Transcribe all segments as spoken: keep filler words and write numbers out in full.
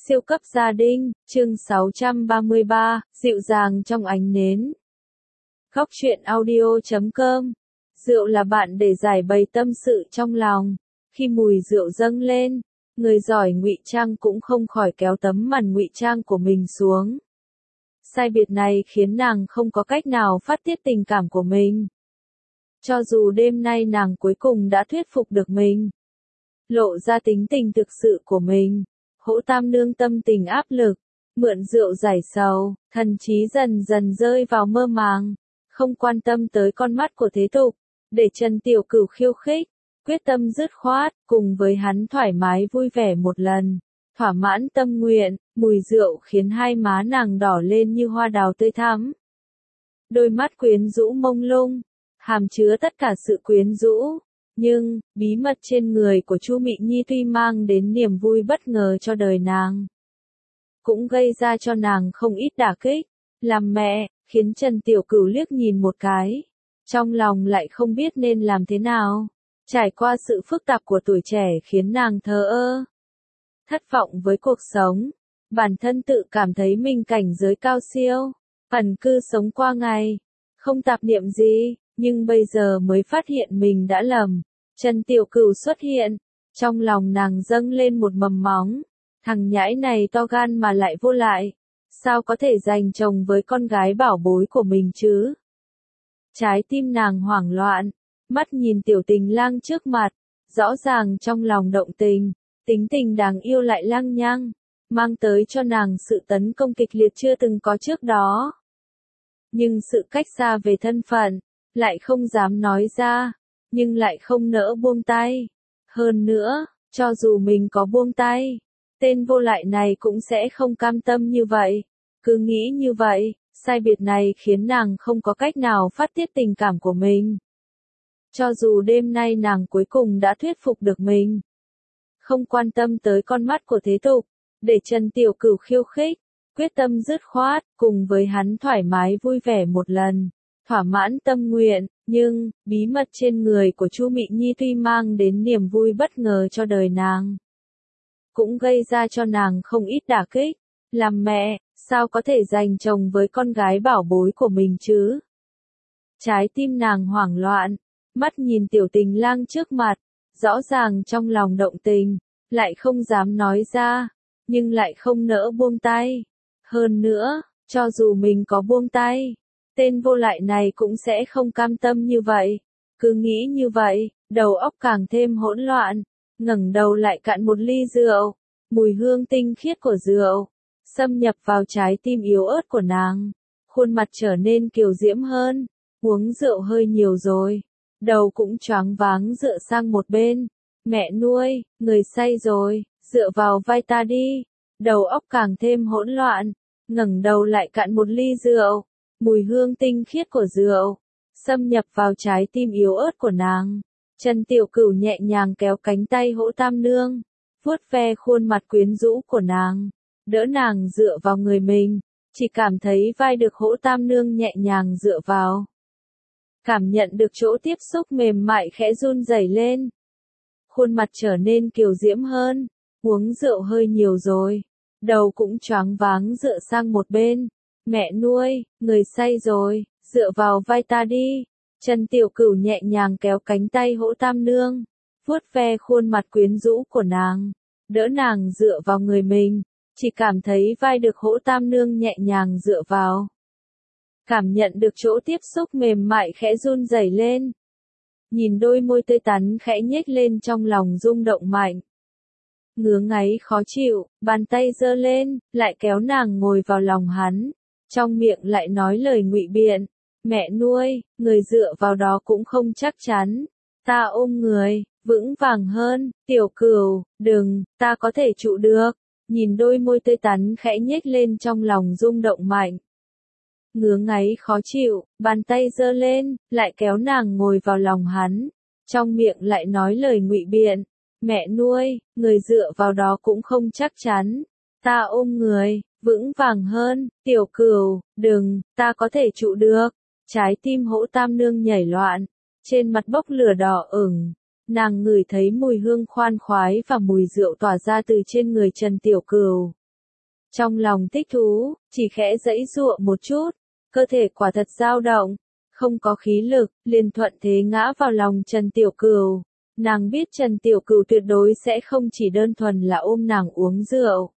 Siêu cấp gia đình, chương sáu trăm ba mươi ba, dịu dàng trong ánh nến. Góc truyện audio chấm com. Rượu là bạn để giải bày tâm sự trong lòng. Khi mùi rượu dâng lên, người giỏi ngụy trang cũng không khỏi kéo tấm màn ngụy trang của mình xuống. Sai biệt này khiến nàng không có cách nào phát tiết tình cảm của mình. Cho dù đêm nay nàng cuối cùng đã thuyết phục được mình, lộ ra tính tình thực sự của mình, Hỗ Tam Nương tâm tình áp lực, mượn rượu giải sầu, thần trí dần dần rơi vào mơ màng, không quan tâm tới con mắt của thế tục, để Trần Tiểu Cửu khiêu khích, quyết tâm dứt khoát, cùng với hắn thoải mái vui vẻ một lần, thỏa mãn tâm nguyện. Mùi rượu khiến hai má nàng đỏ lên như hoa đào tươi thắm. Đôi mắt quyến rũ mông lung, hàm chứa tất cả sự quyến rũ. Nhưng, bí mật trên người của Chu Mị Nhi tuy mang đến niềm vui bất ngờ cho đời nàng, cũng gây ra cho nàng không ít đả kích. Làm mẹ, khiến Trần Tiểu Cửu liếc nhìn một cái, trong lòng lại không biết nên làm thế nào. Trải qua sự phức tạp của tuổi trẻ khiến nàng thờ ơ, thất vọng với cuộc sống, bản thân tự cảm thấy mình cảnh giới cao siêu, ẩn cư sống qua ngày, không tạp niệm gì. Nhưng bây giờ mới phát hiện mình đã lầm. Trần Tiểu Cửu xuất hiện, trong lòng nàng dâng lên một mầm móng. Thằng nhãi này to gan mà lại vô lại, sao có thể giành chồng với con gái bảo bối của mình chứ? Trái tim nàng hoảng loạn, mắt nhìn Tiểu Tình Lang trước mặt, rõ ràng trong lòng động tình, tính tình đáng yêu lại lăng nhăng, mang tới cho nàng sự tấn công kịch liệt chưa từng có trước đó. Nhưng sự cách xa về thân phận, lại không dám nói ra, nhưng lại không nỡ buông tay. Hơn nữa, cho dù mình có buông tay, tên vô lại này cũng sẽ không cam tâm như vậy. Cứ nghĩ như vậy, sai biệt này khiến nàng không có cách nào phát tiết tình cảm của mình. Cho dù đêm nay nàng cuối cùng đã thuyết phục được mình, không quan tâm tới con mắt của thế tục, để Trần Tiểu Cửu khiêu khích, quyết tâm dứt khoát, cùng với hắn thoải mái vui vẻ một lần, thỏa mãn tâm nguyện. Nhưng, bí mật trên người của Chu Mị Nhi tuy mang đến niềm vui bất ngờ cho đời nàng, cũng gây ra cho nàng không ít đả kích. Làm mẹ, sao có thể giành chồng với con gái bảo bối của mình chứ? Trái tim nàng hoảng loạn, mắt nhìn Tiểu Tình Lang trước mặt, rõ ràng trong lòng động tình, lại không dám nói ra, nhưng lại không nỡ buông tay. Hơn nữa, cho dù mình có buông tay, tên vô lại này cũng sẽ không cam tâm như vậy. Cứ nghĩ như vậy, đầu óc càng thêm hỗn loạn, ngẩng đầu lại cạn một ly rượu, mùi hương tinh khiết của rượu xâm nhập vào trái tim yếu ớt của nàng, khuôn mặt trở nên kiều diễm hơn. Uống rượu hơi nhiều rồi, đầu cũng choáng váng dựa sang một bên. Mẹ nuôi, người say rồi, dựa vào vai ta đi. Đầu óc càng thêm hỗn loạn, ngẩng đầu lại cạn một ly rượu, mùi hương tinh khiết của rượu xâm nhập vào trái tim yếu ớt của nàng. Trần Tiểu Cửu nhẹ nhàng kéo cánh tay Hỗ Tam Nương, vuốt ve khuôn mặt quyến rũ của nàng, đỡ nàng dựa vào người mình, chỉ cảm thấy vai được Hỗ Tam Nương nhẹ nhàng dựa vào. Cảm nhận được chỗ tiếp xúc mềm mại khẽ run rẩy lên. Khuôn mặt trở nên kiều diễm hơn, uống rượu hơi nhiều rồi, đầu cũng choáng váng dựa sang một bên. Mẹ nuôi, người say rồi, dựa vào vai ta đi. Trần Tiểu Cửu nhẹ nhàng kéo cánh tay Hỗ Tam Nương, vuốt ve khuôn mặt quyến rũ của nàng, đỡ nàng dựa vào người mình, chỉ cảm thấy vai được Hỗ Tam Nương nhẹ nhàng dựa vào. Cảm nhận được chỗ tiếp xúc mềm mại khẽ run rẩy lên. Nhìn đôi môi tươi tắn khẽ nhếch lên trong lòng rung động mạnh. Ngứa ngáy khó chịu, bàn tay giơ lên, lại kéo nàng ngồi vào lòng hắn. Trong miệng lại nói lời ngụy biện. Mẹ nuôi, người dựa vào đó cũng không chắc chắn. Ta ôm người, vững vàng hơn. Tiểu Cửu, đừng, ta có thể trụ được. Nhìn đôi môi tươi tắn khẽ nhếch lên trong lòng rung động mạnh. Ngứa ngáy khó chịu, bàn tay giơ lên, lại kéo nàng ngồi vào lòng hắn. Trong miệng lại nói lời ngụy biện. Mẹ nuôi, người dựa vào đó cũng không chắc chắn. Ta ôm người, vững vàng hơn. Tiểu Cửu, đừng, ta có thể trụ được. Trái tim Hỗ Tam Nương nhảy loạn, trên mặt bốc lửa đỏ ửng. Nàng ngửi thấy mùi hương khoan khoái và mùi rượu tỏa ra từ trên người Trần Tiểu Cửu. Trong lòng thích thú, chỉ khẽ giãy giụa một chút, cơ thể quả thật dao động, không có khí lực, liền thuận thế ngã vào lòng Trần Tiểu Cửu. Nàng biết Trần Tiểu Cửu tuyệt đối sẽ không chỉ đơn thuần là ôm nàng uống rượu.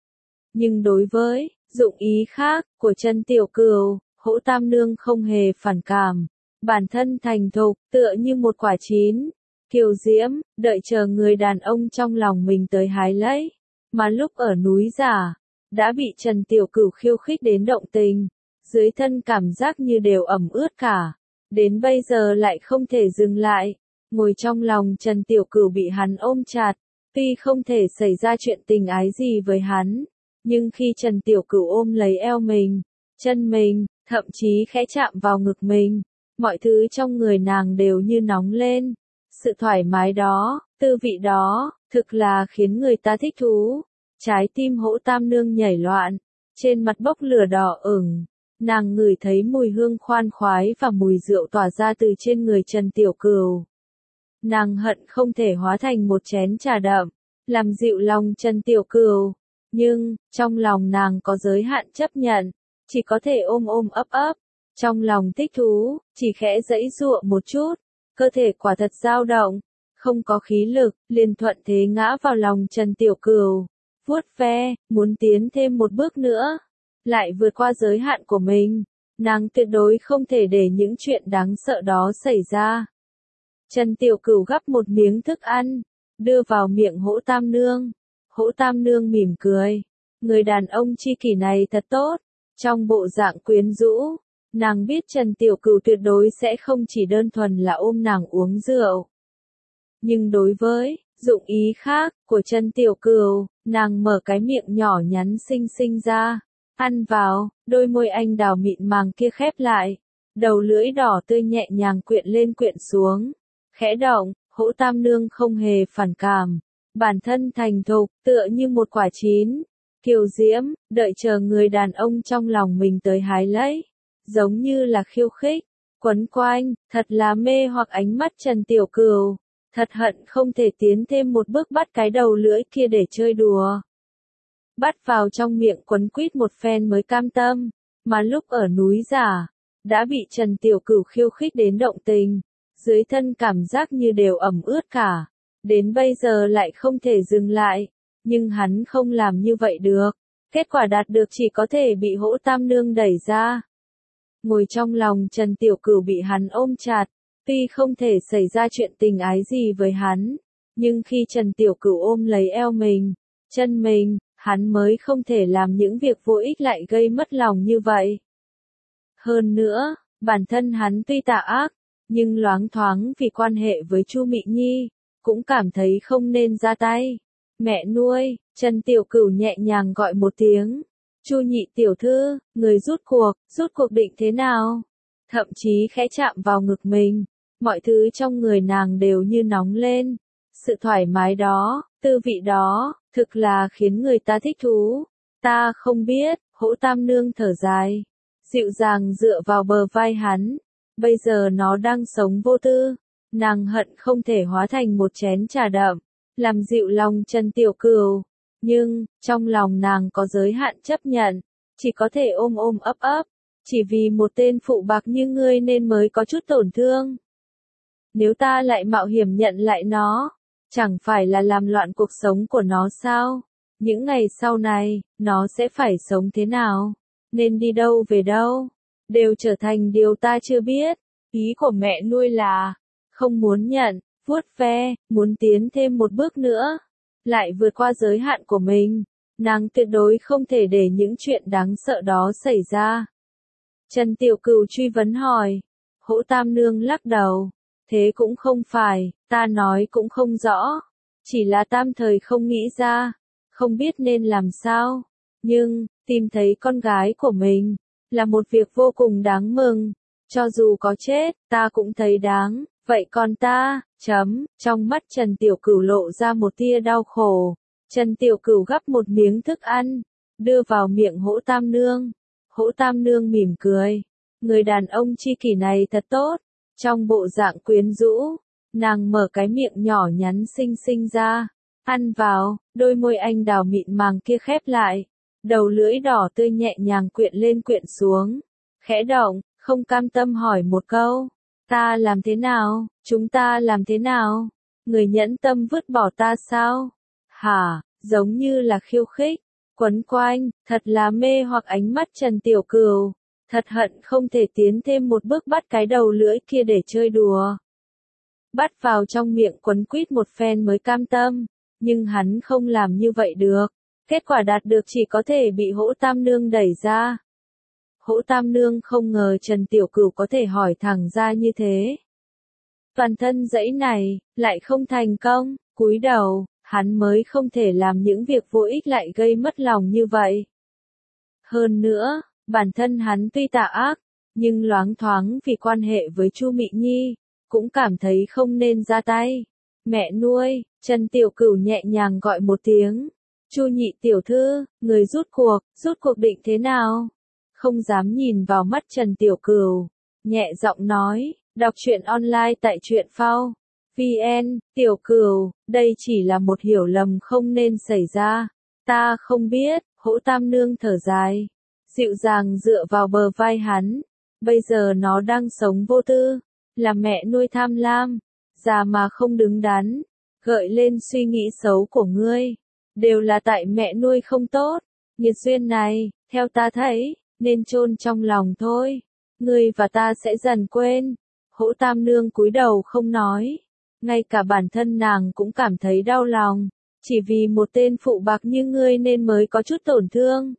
Nhưng đối với dụng ý khác của Trần Tiểu Cửu, Hỗ Tam Nương không hề phản cảm, bản thân thành thục, tựa như một quả chín, kiều diễm, đợi chờ người đàn ông trong lòng mình tới hái lấy. Mà lúc ở núi Giả, đã bị Trần Tiểu Cửu khiêu khích đến động tình, dưới thân cảm giác như đều ẩm ướt cả, đến bây giờ lại không thể dừng lại. Ngồi trong lòng Trần Tiểu Cửu bị hắn ôm chặt, tuy không thể xảy ra chuyện tình ái gì với hắn, nhưng khi Trần Tiểu Cửu ôm lấy eo mình, chân mình, thậm chí khẽ chạm vào ngực mình, mọi thứ trong người nàng đều như nóng lên. Sự thoải mái đó, tư vị đó, thực là khiến người ta thích thú. Trái tim Hỗ Tam Nương nhảy loạn, trên mặt bốc lửa đỏ ửng, nàng ngửi thấy mùi hương khoan khoái và mùi rượu tỏa ra từ trên người Trần Tiểu Cửu. Nàng hận không thể hóa thành một chén trà đậm, làm dịu lòng Trần Tiểu Cửu, nhưng, trong lòng nàng có giới hạn chấp nhận, chỉ có thể ôm ôm ấp ấp, trong lòng thích thú, chỉ khẽ giãy giụa một chút, cơ thể quả thật dao động, không có khí lực, liền thuận thế ngã vào lòng Trần Tiểu Cửu, vuốt ve, muốn tiến thêm một bước nữa, lại vượt qua giới hạn của mình, nàng tuyệt đối không thể để những chuyện đáng sợ đó xảy ra. Trần Tiểu Cửu gắp một miếng thức ăn, đưa vào miệng Hỗ Tam Nương. Hỗ Tam Nương mỉm cười, người đàn ông chi kỷ này thật tốt, trong bộ dạng quyến rũ, nàng biết Trần Tiểu Cửu tuyệt đối sẽ không chỉ đơn thuần là ôm nàng uống rượu. Nhưng đối với dụng ý khác của Trần Tiểu Cửu, nàng mở cái miệng nhỏ nhắn xinh xinh ra, ăn vào, đôi môi anh đào mịn màng kia khép lại, đầu lưỡi đỏ tươi nhẹ nhàng quyện lên quyện xuống, khẽ động, Hỗ Tam Nương không hề phản cảm, bản thân thành thục, tựa như một quả chín, kiều diễm, đợi chờ người đàn ông trong lòng mình tới hái lấy, giống như là khiêu khích, quấn quanh, thật là mê hoặc ánh mắt Trần Tiểu Cửu, thật hận không thể tiến thêm một bước bắt cái đầu lưỡi kia để chơi đùa. Bắt vào trong miệng quấn quýt một phen mới cam tâm, mà lúc ở núi Giả, đã bị Trần Tiểu Cửu khiêu khích đến động tình, dưới thân cảm giác như đều ẩm ướt cả, đến bây giờ lại không thể dừng lại, nhưng hắn không làm như vậy được, kết quả đạt được chỉ có thể bị Hỗ Tam Nương đẩy ra. Ngồi trong lòng Trần Tiểu Cửu bị hắn ôm chặt, tuy không thể xảy ra chuyện tình ái gì với hắn, nhưng khi Trần Tiểu Cửu ôm lấy eo mình, chân mình, hắn mới không thể làm những việc vô ích lại gây mất lòng như vậy. Hơn nữa, bản thân hắn tuy tà ác, nhưng loáng thoáng vì quan hệ với Chu Mị Nhi, cũng cảm thấy không nên ra tay. Mẹ nuôi, Trần Tiểu Cửu nhẹ nhàng gọi một tiếng. Chu nhị tiểu thư, người rút cuộc, rút cuộc định thế nào? Thậm chí khẽ chạm vào ngực mình, mọi thứ trong người nàng đều như nóng lên. Sự thoải mái đó, tư vị đó, thực là khiến người ta thích thú. Ta không biết, Hỗ Tam Nương thở dài, dịu dàng dựa vào bờ vai hắn. Bây giờ nó đang sống vô tư, nàng hận không thể hóa thành một chén trà đậm, làm dịu lòng Trần Tiểu Cửu. Nhưng, trong lòng nàng có giới hạn chấp nhận, chỉ có thể ôm ôm ấp ấp, chỉ vì một tên phụ bạc như ngươi nên mới có chút tổn thương. Nếu ta lại mạo hiểm nhận lại nó, chẳng phải là làm loạn cuộc sống của nó sao? Những ngày sau này, nó sẽ phải sống thế nào? Nên đi đâu về đâu? Đều trở thành điều ta chưa biết. Ý của mẹ nuôi là, không muốn nhận, vuốt ve, muốn tiến thêm một bước nữa, lại vượt qua giới hạn của mình. Nàng tuyệt đối không thể để những chuyện đáng sợ đó xảy ra. Trần Tiểu Cửu truy vấn hỏi. Hỗ Tam Nương lắc đầu. Thế cũng không phải, ta nói cũng không rõ. Chỉ là tam thời không nghĩ ra, không biết nên làm sao. Nhưng, tìm thấy con gái của mình, là một việc vô cùng đáng mừng. Cho dù có chết, ta cũng thấy đáng. Vậy còn ta, chấm, trong mắt Trần Tiểu Cửu lộ ra một tia đau khổ. Trần Tiểu Cửu gắp một miếng thức ăn, đưa vào miệng Hỗ Tam Nương. Hỗ Tam Nương mỉm cười. Người đàn ông chi kỷ này thật tốt. Trong bộ dạng quyến rũ, nàng mở cái miệng nhỏ nhắn xinh xinh ra. Ăn vào, đôi môi anh đào mịn màng kia khép lại. đầu lưỡi đỏ tươi nhẹ nhàng quyện lên quyện xuống, khẽ động, không cam tâm hỏi một câu, ta làm thế nào, chúng ta làm thế nào, người nhẫn tâm vứt bỏ ta sao, hả, giống như là khiêu khích, quấn quanh, thật là mê hoặc ánh mắt Trần Tiểu Cửu, thật hận không thể tiến thêm một bước bắt cái đầu lưỡi kia để chơi đùa. Bắt vào trong miệng quấn quýt một phen mới cam tâm, nhưng hắn không làm như vậy được, kết quả đạt được chỉ có thể bị Hỗ Tam Nương đẩy ra. Hỗ Tam Nương không ngờ Trần Tiểu Cửu có thể hỏi thẳng ra như thế. Toàn thân dãy này, lại không thành công, cúi đầu, hắn mới không thể làm những việc vô ích lại gây mất lòng như vậy. Hơn nữa, bản thân hắn tuy tà ác, nhưng loáng thoáng vì quan hệ với Chu Mị Nhi, cũng cảm thấy không nên ra tay. Mẹ nuôi, Trần Tiểu Cửu nhẹ nhàng gọi một tiếng. Chu Nhị tiểu thư, người rút cuộc, rút cuộc định thế nào? Không dám nhìn vào mắt Trần Tiểu Cửu, nhẹ giọng nói, đọc truyện online tại truyện phao. vn, Tiểu Cửu, đây chỉ là một hiểu lầm không nên xảy ra. Ta không biết, Hỗ Tam Nương thở dài, dịu dàng dựa vào bờ vai hắn. Bây giờ nó đang sống vô tư, là mẹ nuôi tham lam, già mà không đứng đắn, gợi lên suy nghĩ xấu của ngươi. Đều là tại mẹ nuôi không tốt, nghiệt duyên này, theo ta thấy, nên chôn trong lòng thôi. Ngươi và ta sẽ dần quên. Hỗ Tam Nương cúi đầu không nói, ngay cả bản thân nàng cũng cảm thấy đau lòng, chỉ vì một tên phụ bạc như ngươi nên mới có chút tổn thương.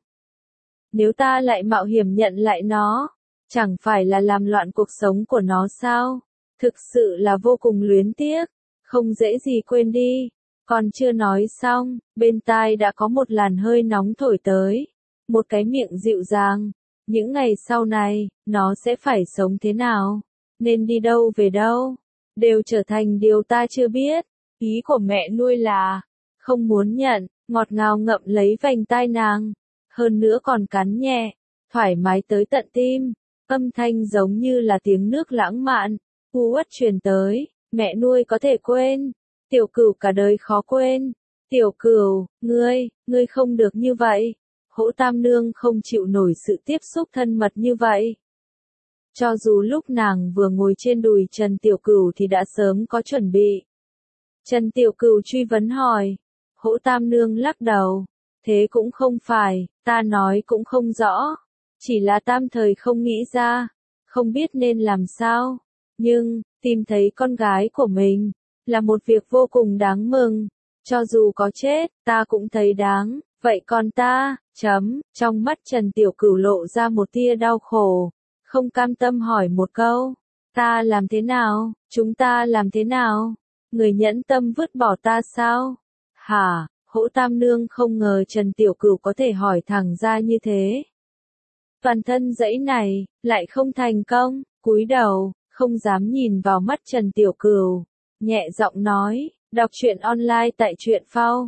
Nếu ta lại mạo hiểm nhận lại nó, chẳng phải là làm loạn cuộc sống của nó sao? Thực sự là vô cùng luyến tiếc, không dễ gì quên đi. Còn chưa nói xong, bên tai đã có một làn hơi nóng thổi tới, một cái miệng dịu dàng. Những ngày sau này, nó sẽ phải sống thế nào? Nên đi đâu về đâu? Đều trở thành điều ta chưa biết. Ý của mẹ nuôi là, không muốn nhận, ngọt ngào ngậm lấy vành tai nàng. Hơn nữa còn cắn nhẹ, thoải mái tới tận tim. Âm thanh giống như là tiếng nước lãng mạn, u uất truyền tới. Mẹ nuôi có thể quên. Tiểu Cửu cả đời khó quên. Tiểu Cửu, ngươi, ngươi không được như vậy. Hỗ Tam Nương không chịu nổi sự tiếp xúc thân mật như vậy. Cho dù lúc nàng vừa ngồi trên đùi Trần Tiểu Cửu thì đã sớm có chuẩn bị. Trần Tiểu Cửu truy vấn hỏi. Hỗ Tam Nương lắc đầu. Thế cũng không phải, ta nói cũng không rõ. Chỉ là tam thời không nghĩ ra, không biết nên làm sao. Nhưng, tìm thấy con gái của mình, là một việc vô cùng đáng mừng. Cho dù có chết, ta cũng thấy đáng. Vậy còn ta, chấm, trong mắt Trần Tiểu Cửu lộ ra một tia đau khổ. Không cam tâm hỏi một câu. Ta làm thế nào, chúng ta làm thế nào? Người nhẫn tâm vứt bỏ ta sao? Hả, Hỗ Tam Nương không ngờ Trần Tiểu Cửu có thể hỏi thẳng ra như thế. Toàn thân dãy này, lại không thành công, cúi đầu, không dám nhìn vào mắt Trần Tiểu Cửu. Nhẹ giọng nói, đọc truyện online tại truyện phao.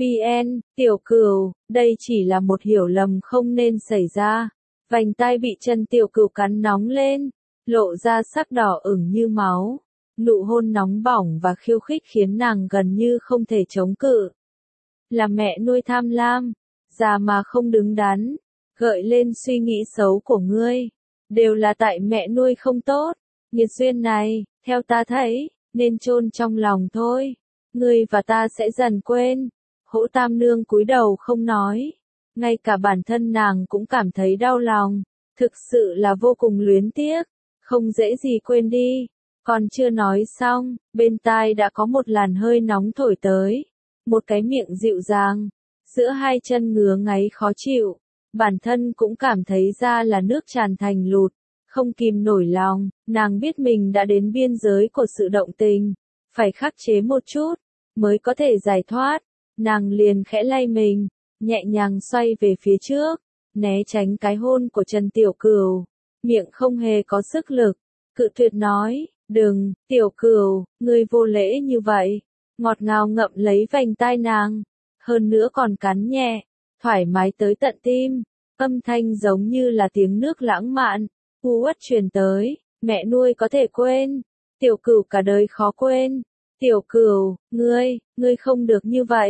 vn, Tiểu Cửu, đây chỉ là một hiểu lầm không nên xảy ra. Vành tai bị Trần Tiểu Cửu cắn nóng lên, lộ ra sắc đỏ ửng như máu. Nụ hôn nóng bỏng và khiêu khích khiến nàng gần như không thể chống cự. Là mẹ nuôi tham lam, già mà không đứng đắn, gợi lên suy nghĩ xấu của ngươi. Đều là tại mẹ nuôi không tốt, nghiệt duyên này, theo ta thấy, nên chôn trong lòng thôi. Ngươi và ta sẽ dần quên. Hỗ Tam Nương cúi đầu không nói. Ngay cả bản thân nàng cũng cảm thấy đau lòng. Thực sự là vô cùng luyến tiếc. Không dễ gì quên đi. Còn chưa nói xong, bên tai đã có một làn hơi nóng thổi tới. Một cái miệng dịu dàng. Giữa hai chân ngứa ngáy khó chịu. Bản thân cũng cảm thấy da là nước tràn thành lụt. Không kìm nổi lòng, nàng biết mình đã đến biên giới của sự động tình. Phải khắc chế một chút, mới có thể giải thoát. Nàng liền khẽ lay mình, nhẹ nhàng xoay về phía trước, né tránh cái hôn của Trần Tiểu Cửu. Miệng không hề có sức lực, cự tuyệt nói, đừng, Tiểu Cửu, ngươi vô lễ như vậy. Ngọt ngào ngậm lấy vành tai nàng, hơn nữa còn cắn nhẹ, thoải mái tới tận tim. Âm thanh giống như là tiếng nước lãng mạn, u uất truyền tới, mẹ nuôi có thể quên. Tiểu Cửu cả đời khó quên. Tiểu Cửu, ngươi, ngươi không được như vậy.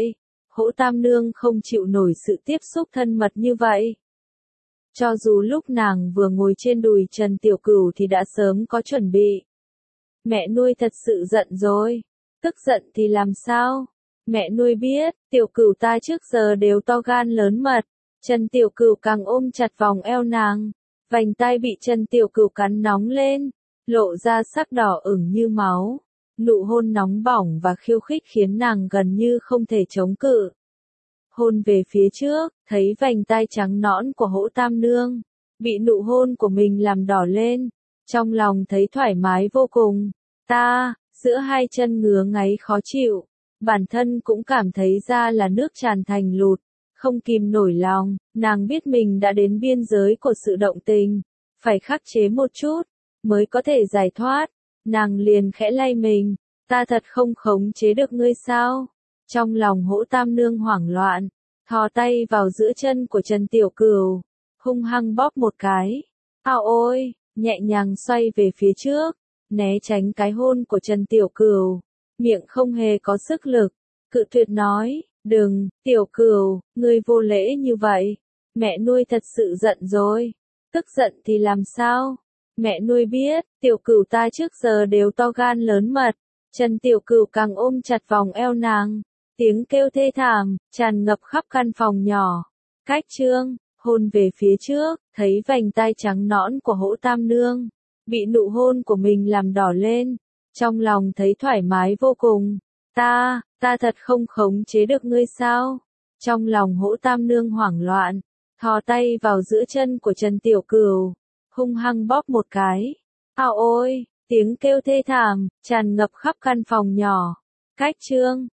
Hỗ Tam Nương không chịu nổi sự tiếp xúc thân mật như vậy. Cho dù lúc nàng vừa ngồi trên đùi Trần Tiểu Cửu thì đã sớm có chuẩn bị. Mẹ nuôi thật sự giận rồi. Tức giận thì làm sao? Mẹ nuôi biết, Tiểu Cửu ta trước giờ đều to gan lớn mật. Trần Tiểu Cửu càng ôm chặt vòng eo nàng. Vành tai bị Trần Tiểu Cửu cắn nóng lên, lộ ra sắc đỏ ửng như máu. Nụ hôn nóng bỏng và khiêu khích khiến nàng gần như không thể chống cự. Hôn về phía trước, thấy vành tai trắng nõn của Hỗ Tam Nương, bị nụ hôn của mình làm đỏ lên, trong lòng thấy thoải mái vô cùng. Ta, giữa hai chân ngứa ngáy khó chịu, bản thân cũng cảm thấy da là nước tràn thành lụt, không kìm nổi lòng, nàng biết mình đã đến biên giới của sự động tình, phải khắc chế một chút, mới có thể giải thoát, nàng liền khẽ lay mình, ta thật không khống chế được ngươi sao? Trong lòng Hỗ Tam Nương hoảng loạn, thò tay vào giữa chân của Trần Tiểu Cửu, hung hăng bóp một cái. Ao ôi, nhẹ nhàng xoay về phía trước, né tránh cái hôn của Trần Tiểu Cửu, miệng không hề có sức lực, cự tuyệt nói, đừng, Tiểu Cửu, ngươi vô lễ như vậy, mẹ nuôi thật sự giận rồi. Tức giận thì làm sao? Mẹ nuôi biết, Tiểu Cửu ta trước giờ đều to gan lớn mật. Trần Tiểu Cửu càng ôm chặt vòng eo nàng, tiếng kêu thê thảm, tràn ngập khắp căn phòng nhỏ. Cách chương, hôn về phía trước, thấy vành tai trắng nõn của Hỗ Tam Nương, bị nụ hôn của mình làm đỏ lên, trong lòng thấy thoải mái vô cùng. Ta, ta thật không khống chế được ngươi sao? Trong lòng Hỗ Tam Nương hoảng loạn, thò tay vào giữa chân của Trần Tiểu Cửu, hung hăng bóp một cái. Ao ôi, tiếng kêu thê thảm, tràn ngập khắp căn phòng nhỏ. Cách chương.